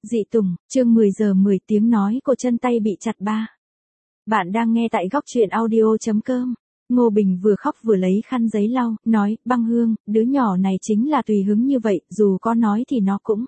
Dị Tùng, chương 10 giờ 10 tiếng nói cô chân tay bị chặt ba. Bạn đang nghe tại góc truyện audio.com. Ngô Bình vừa khóc vừa lấy khăn giấy lau, nói, Băng Hương, đứa nhỏ này chính là tùy hứng như vậy, dù có nói thì nó cũng.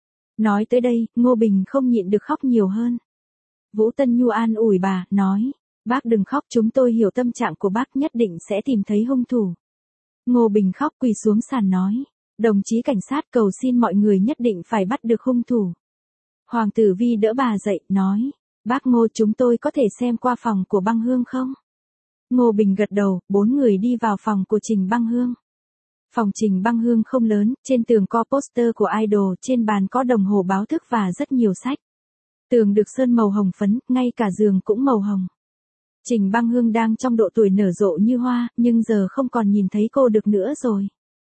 Nói tới đây, Ngô Bình không nhịn được khóc nhiều hơn. Vũ Tân Nhu an ủi bà, nói, bác đừng khóc, chúng tôi hiểu tâm trạng của bác, nhất định sẽ tìm thấy hung thủ. Ngô Bình khóc quỳ xuống sàn nói, đồng chí cảnh sát cầu xin mọi người nhất định phải bắt được hung thủ. Hoàng Tử Vi đỡ bà dậy, nói, bác Ngô, chúng tôi có thể xem qua phòng của Băng Hương không? Ngô Bình gật đầu, 4 người đi vào phòng của Trình Băng Hương. Phòng Trình Băng Hương không lớn, trên tường có poster của idol, trên bàn có đồng hồ báo thức và rất nhiều sách. Tường được sơn màu hồng phấn, ngay cả giường cũng màu hồng. Trình Băng Hương đang trong độ tuổi nở rộ như hoa, nhưng giờ không còn nhìn thấy cô được nữa rồi.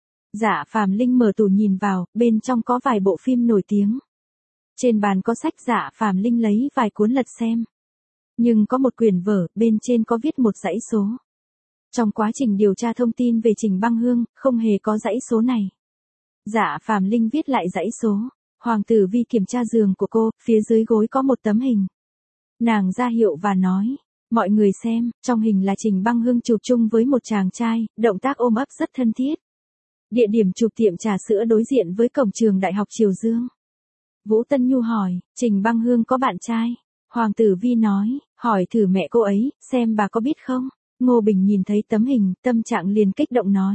Dạ Phàm Linh mở tủ nhìn vào, bên trong có vài bộ phim nổi tiếng. Trên bàn có sách, Dạ Phàm Linh lấy vài cuốn lật xem. Nhưng có một quyển vở, bên trên có viết một dãy số. Trong quá trình điều tra thông tin về Trình Băng Hương, không hề có dãy số này. Dạ Phàm Linh viết lại dãy số. Hoàng Tử Vi kiểm tra giường của cô, phía dưới gối có một tấm hình. Nàng ra hiệu và nói, mọi người xem, trong hình là Trình Băng Hương chụp chung với một chàng trai, động tác ôm ấp rất thân thiết. Địa điểm chụp tiệm trà sữa đối diện với cổng trường Đại học Triều Dương. Vũ Tân Nhu hỏi, Trình Băng Hương có bạn trai? Hoàng Tử Vi nói, hỏi thử mẹ cô ấy, xem bà có biết không? Ngô Bình nhìn thấy tấm hình, tâm trạng liền kích động nói.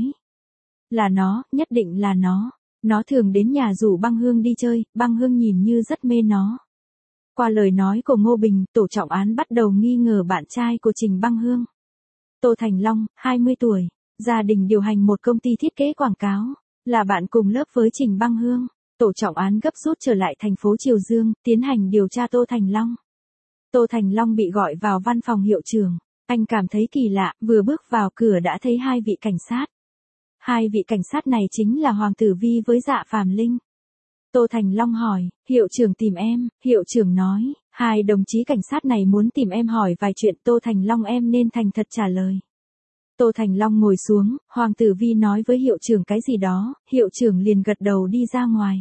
Là nó, nhất định là nó. Nó thường đến nhà rủ Băng Hương đi chơi, Băng Hương nhìn như rất mê nó. Qua lời nói của Ngô Bình, tổ trọng án bắt đầu nghi ngờ bạn trai của Trình Băng Hương. Tô Thành Long, 20 tuổi, gia đình điều hành một công ty thiết kế quảng cáo, là bạn cùng lớp với Trình Băng Hương. Tổ trọng án gấp rút trở lại thành phố Triều Dương, tiến hành điều tra Tô Thành Long. Tô Thành Long bị gọi vào văn phòng hiệu trưởng. Anh cảm thấy kỳ lạ, vừa bước vào cửa đã thấy 2 vị cảnh sát. 2 vị cảnh sát này chính là Hoàng Tử Vi với Dạ Phàm Linh. Tô Thành Long hỏi, hiệu trưởng tìm em, hiệu trưởng nói, 2 đồng chí cảnh sát này muốn tìm em hỏi vài chuyện. Tô Thành Long em nên thành thật trả lời. Tô Thành Long ngồi xuống, Hoàng Tử Vi nói với hiệu trưởng cái gì đó, hiệu trưởng liền gật đầu đi ra ngoài.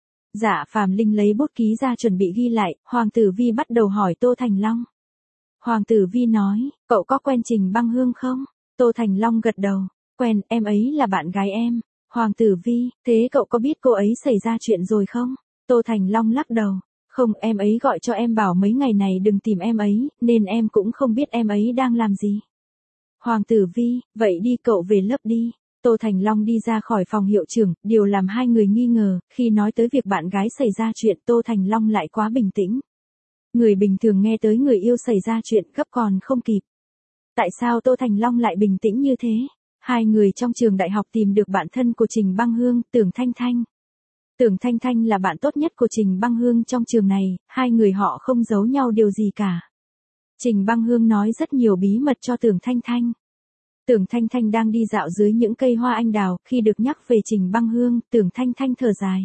Dạ Phàm Linh lấy bút ký ra chuẩn bị ghi lại, Hoàng Tử Vi bắt đầu hỏi Tô Thành Long. Hoàng Tử Vi nói, cậu có quen Trình Băng Hương không? Tô Thành Long gật đầu, quen, em ấy là bạn gái em. Hoàng Tử Vi, thế cậu có biết cô ấy xảy ra chuyện rồi không? Tô Thành Long lắc đầu, không, em ấy gọi cho em bảo mấy ngày này đừng tìm em ấy, nên em cũng không biết em ấy đang làm gì. Hoàng Tử Vi, vậy đi cậu về lớp đi. Tô Thành Long đi ra khỏi phòng hiệu trưởng, điều làm 2 người nghi ngờ, khi nói tới việc bạn gái xảy ra chuyện Tô Thành Long lại quá bình tĩnh. Người bình thường nghe tới người yêu xảy ra chuyện gấp còn không kịp. Tại sao Tô Thành Long lại bình tĩnh như thế? 2 người trong trường đại học tìm được bạn thân của Trình Băng Hương, Tưởng Thanh Thanh. Tưởng Thanh Thanh là bạn tốt nhất của Trình Băng Hương trong trường này, 2 người họ không giấu nhau điều gì cả. Trình Băng Hương nói rất nhiều bí mật cho Tưởng Thanh Thanh. Tưởng Thanh Thanh đang đi dạo dưới những cây hoa anh đào, khi được nhắc về Trình Băng Hương, Tưởng Thanh Thanh thở dài.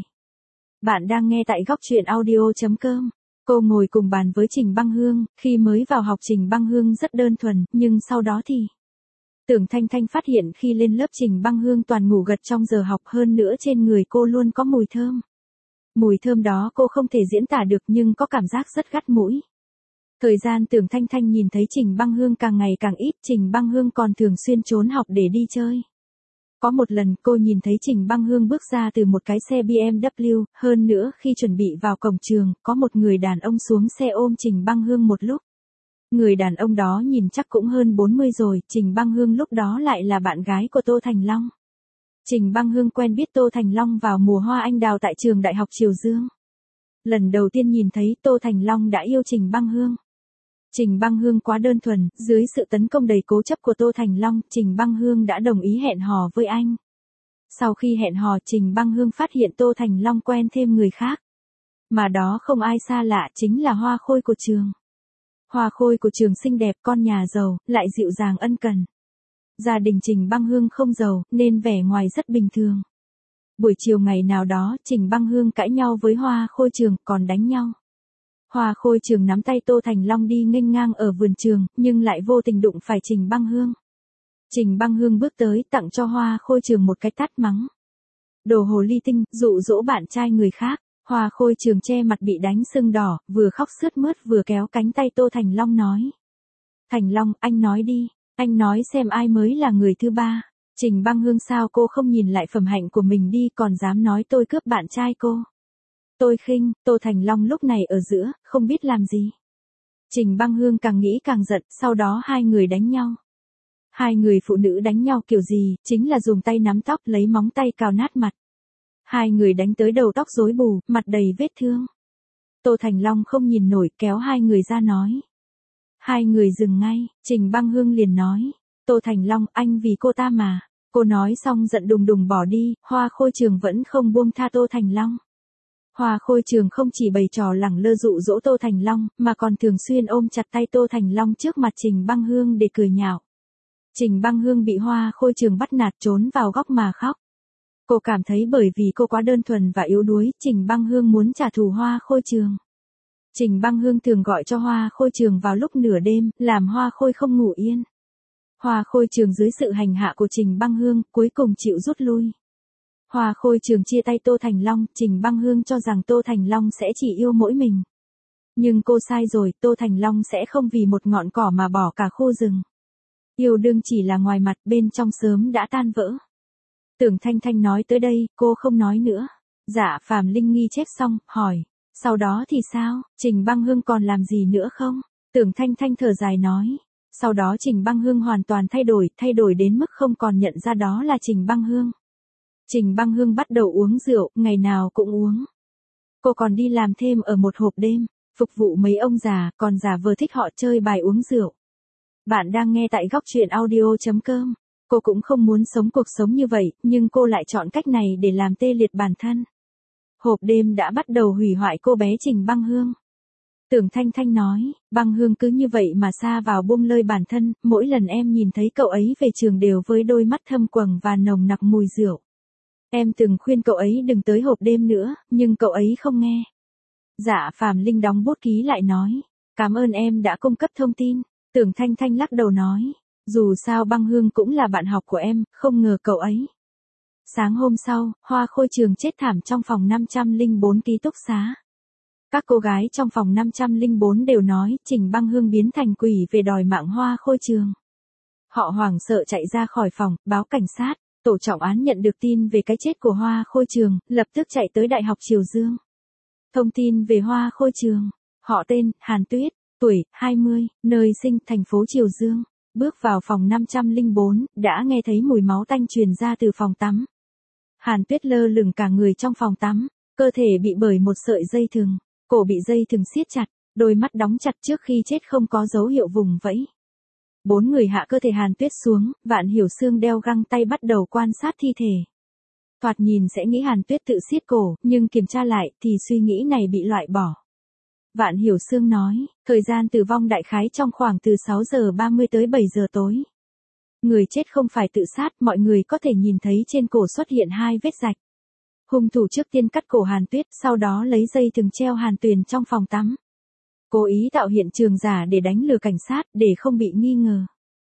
Bạn đang nghe tại góc truyện audio.com. Cô ngồi cùng bàn với Trình Băng Hương, khi mới vào học Trình Băng Hương rất đơn thuần, nhưng sau đó thì... Tưởng Thanh Thanh phát hiện khi lên lớp Trình Băng Hương toàn ngủ gật trong giờ học, hơn nữa trên người cô luôn có mùi thơm. Mùi thơm đó cô không thể diễn tả được nhưng có cảm giác rất gắt mũi. Thời gian Tưởng Thanh Thanh nhìn thấy Trình Băng Hương càng ngày càng ít, Trình Băng Hương còn thường xuyên trốn học để đi chơi. Có một lần cô nhìn thấy Trình Băng Hương bước ra từ một cái xe BMW, hơn nữa khi chuẩn bị vào cổng trường, có một người đàn ông xuống xe ôm Trình Băng Hương một lúc. Người đàn ông đó nhìn chắc cũng hơn 40 rồi, Trình Băng Hương lúc đó lại là bạn gái của Tô Thành Long. Trình Băng Hương quen biết Tô Thành Long vào mùa hoa anh đào tại trường Đại học Triều Dương. Lần đầu tiên nhìn thấy Tô Thành Long đã yêu Trình Băng Hương. Trình Băng Hương quá đơn thuần, dưới sự tấn công đầy cố chấp của Tô Thành Long, Trình Băng Hương đã đồng ý hẹn hò với anh. Sau khi hẹn hò, Trình Băng Hương phát hiện Tô Thành Long quen thêm người khác. Mà đó không ai xa lạ, chính là Hoa Khôi của trường. Hoa Khôi của trường xinh đẹp, con nhà giàu, lại dịu dàng ân cần. Gia đình Trình Băng Hương không giàu, nên vẻ ngoài rất bình thường. Buổi chiều ngày nào đó, Trình Băng Hương cãi nhau với Hoa Khôi trường, còn đánh nhau. Hoa Khôi trường nắm tay Tô Thành Long đi nghênh ngang ở vườn trường, nhưng lại vô tình đụng phải Trình Băng Hương. Trình Băng Hương bước tới tặng cho Hoa Khôi trường một cái tát mắng. Đồ hồ ly tinh, dụ dỗ bạn trai người khác. Hoa Khôi Trường che mặt bị đánh sưng đỏ, vừa khóc sướt mướt vừa kéo cánh tay Tô Thành Long nói. Thành Long, anh nói đi, anh nói xem ai mới là người thứ ba. Trình Băng Hương sao cô không nhìn lại phẩm hạnh của mình đi còn dám nói tôi cướp bạn trai cô. Tôi khinh, Tô Thành Long lúc này ở giữa, không biết làm gì. Trình Băng Hương càng nghĩ càng giận, sau đó hai người đánh nhau. Hai người phụ nữ đánh nhau kiểu gì, chính là dùng tay nắm tóc lấy móng tay cào nát mặt. Hai người đánh tới đầu tóc rối bù, mặt đầy vết thương. Tô Thành Long không nhìn nổi kéo hai người ra nói. Hai người dừng ngay, Trình Băng Hương liền nói. Tô Thành Long, anh vì cô ta mà. Cô nói xong giận đùng đùng bỏ đi, Hoa Khôi Trường vẫn không buông tha Tô Thành Long. Hoa Khôi Trường không chỉ bày trò lẳng lơ dụ dỗ Tô Thành Long, mà còn thường xuyên ôm chặt tay Tô Thành Long trước mặt Trình Băng Hương để cười nhạo. Trình Băng Hương bị Hoa Khôi Trường bắt nạt trốn vào góc mà khóc. Cô cảm thấy bởi vì cô quá đơn thuần và yếu đuối, Trình Băng Hương muốn trả thù Hoa Khôi Trường. Trình Băng Hương thường gọi cho Hoa Khôi Trường vào lúc nửa đêm, làm Hoa Khôi không ngủ yên. Hoa Khôi Trường dưới sự hành hạ của Trình Băng Hương, cuối cùng chịu rút lui. Hoa Khôi Trường chia tay Tô Thành Long, Trình Băng Hương cho rằng Tô Thành Long sẽ chỉ yêu mỗi mình. Nhưng cô sai rồi, Tô Thành Long sẽ không vì một ngọn cỏ mà bỏ cả khu rừng. Yêu đương chỉ là ngoài mặt, bên trong sớm đã tan vỡ. Tưởng Thanh Thanh nói tới đây, cô không nói nữa. Dạ Phàm Linh nghi chép xong, hỏi. Sau đó thì sao, Trình Băng Hương còn làm gì nữa không? Tưởng Thanh Thanh thở dài nói. Sau đó Trình Băng Hương hoàn toàn thay đổi đến mức không còn nhận ra đó là Trình Băng Hương. Trình Băng Hương bắt đầu uống rượu, ngày nào cũng uống. Cô còn đi làm thêm ở một hộp đêm, phục vụ mấy ông già, còn giả vờ thích họ chơi bài uống rượu. Bạn đang nghe tại góc truyện audio.com. Cô cũng không muốn sống cuộc sống như vậy, nhưng cô lại chọn cách này để làm tê liệt bản thân. Hộp đêm đã bắt đầu hủy hoại cô bé Trình Băng Hương. Tưởng Thanh Thanh nói, Băng Hương cứ như vậy mà sa vào buông lơi bản thân, mỗi lần em nhìn thấy cậu ấy về trường đều với đôi mắt thâm quầng và nồng nặc mùi rượu. Em từng khuyên cậu ấy đừng tới hộp đêm nữa, nhưng cậu ấy không nghe. Dạ Phàm Linh đóng bút ký lại nói, cảm ơn em đã cung cấp thông tin. Tưởng Thanh Thanh lắc đầu nói, dù sao Băng Hương cũng là bạn học của em, không ngờ cậu ấy. Sáng hôm sau, Hoa Khôi Trường chết thảm trong phòng 504 ký túc xá. Các cô gái trong phòng 504 đều nói Trình Băng Hương biến thành quỷ về đòi mạng Hoa Khôi Trường. Họ hoảng sợ chạy ra khỏi phòng, báo cảnh sát. Tổ trọng án nhận được tin về cái chết của Hoa Khôi Trường, lập tức chạy tới Đại học Triều Dương. Thông tin về Hoa Khôi Trường. Họ tên, Hàn Tuyết, tuổi, 20, nơi sinh, thành phố Triều Dương. Bước vào phòng 504, đã nghe thấy mùi máu tanh truyền ra từ phòng tắm. Hàn Tuyết lơ lửng cả người trong phòng tắm, cơ thể bị bởi một sợi dây thừng, cổ bị dây thừng siết chặt, đôi mắt đóng chặt trước khi chết không có dấu hiệu vùng vẫy. 4 người hạ cơ thể Hàn Tuyết xuống, Vạn Hiểu Xương đeo găng tay bắt đầu quan sát thi thể. Thoạt nhìn sẽ nghĩ Hàn Tuyết tự siết cổ, nhưng kiểm tra lại thì suy nghĩ này bị loại bỏ. Vạn Hiểu Xương nói, thời gian tử vong đại khái trong khoảng từ 6 giờ 30 tới 7 giờ tối. Người chết không phải tự sát, mọi người có thể nhìn thấy trên cổ xuất hiện 2 vết rạch. Hung thủ trước tiên cắt cổ Hàn Tuyết, sau đó lấy dây thừng treo Hàn Tuyền trong phòng tắm. Cố ý tạo hiện trường giả để đánh lừa cảnh sát, để không bị nghi ngờ.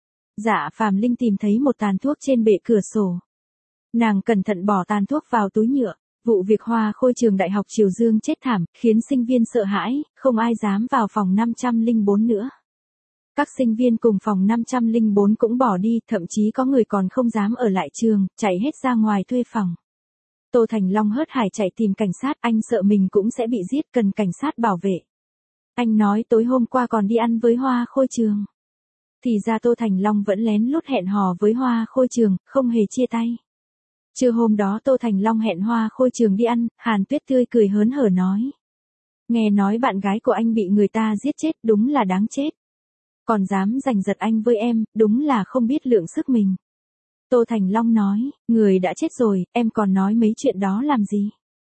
Dạ Phàm Linh tìm thấy một tàn thuốc trên bệ cửa sổ. Nàng cẩn thận bỏ tàn thuốc vào túi nhựa. Vụ việc Hoa Khôi Trường Đại học Triều Dương chết thảm, khiến sinh viên sợ hãi, không ai dám vào phòng 504 nữa. Các sinh viên cùng phòng 504 cũng bỏ đi, thậm chí có người còn không dám ở lại trường, chạy hết ra ngoài thuê phòng. Tô Thành Long hớt hải chạy tìm cảnh sát, anh sợ mình cũng sẽ bị giết, cần cảnh sát bảo vệ. Anh nói tối hôm qua còn đi ăn với Hoa Khôi Trường. Thì ra Tô Thành Long vẫn lén lút hẹn hò với Hoa Khôi Trường, không hề chia tay. Trưa hôm đó Tô Thành Long hẹn Hoa Khôi Trường đi ăn, Hàn Tuyết tươi cười hớn hở nói. Nghe nói bạn gái của anh bị người ta giết chết, đúng là đáng chết. Còn dám giành giật anh với em, đúng là không biết lượng sức mình. Tô Thành Long nói, người đã chết rồi, em còn nói mấy chuyện đó làm gì?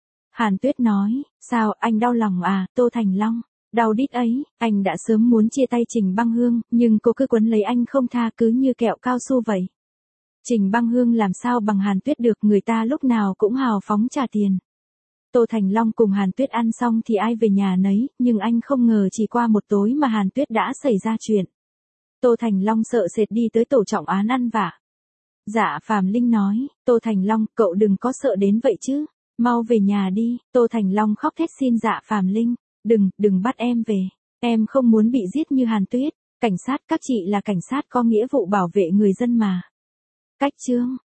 Hàn Tuyết nói, sao, anh đau lòng à, Tô Thành Long? Đau đít ấy, anh đã sớm muốn chia tay Trình Băng Hương, nhưng cô cứ quấn lấy anh không tha, cứ như kẹo cao su vậy. Trình Băng Hương làm sao bằng Hàn Tuyết được, người ta lúc nào cũng hào phóng trả tiền. Tô Thành Long cùng Hàn Tuyết ăn xong thì ai về nhà nấy, nhưng anh không ngờ chỉ qua một tối mà Hàn Tuyết đã xảy ra chuyện. Tô Thành Long sợ sệt đi tới tổ trọng án ăn vạ. Dạ Phàm Linh nói, Tô Thành Long, cậu đừng có sợ đến vậy chứ. Mau về nhà đi, Tô Thành Long khóc thét xin Dạ Phàm Linh. Đừng bắt em về. Em không muốn bị giết như Hàn Tuyết. Cảnh sát, các chị là cảnh sát có nghĩa vụ bảo vệ người dân mà. Cách chương.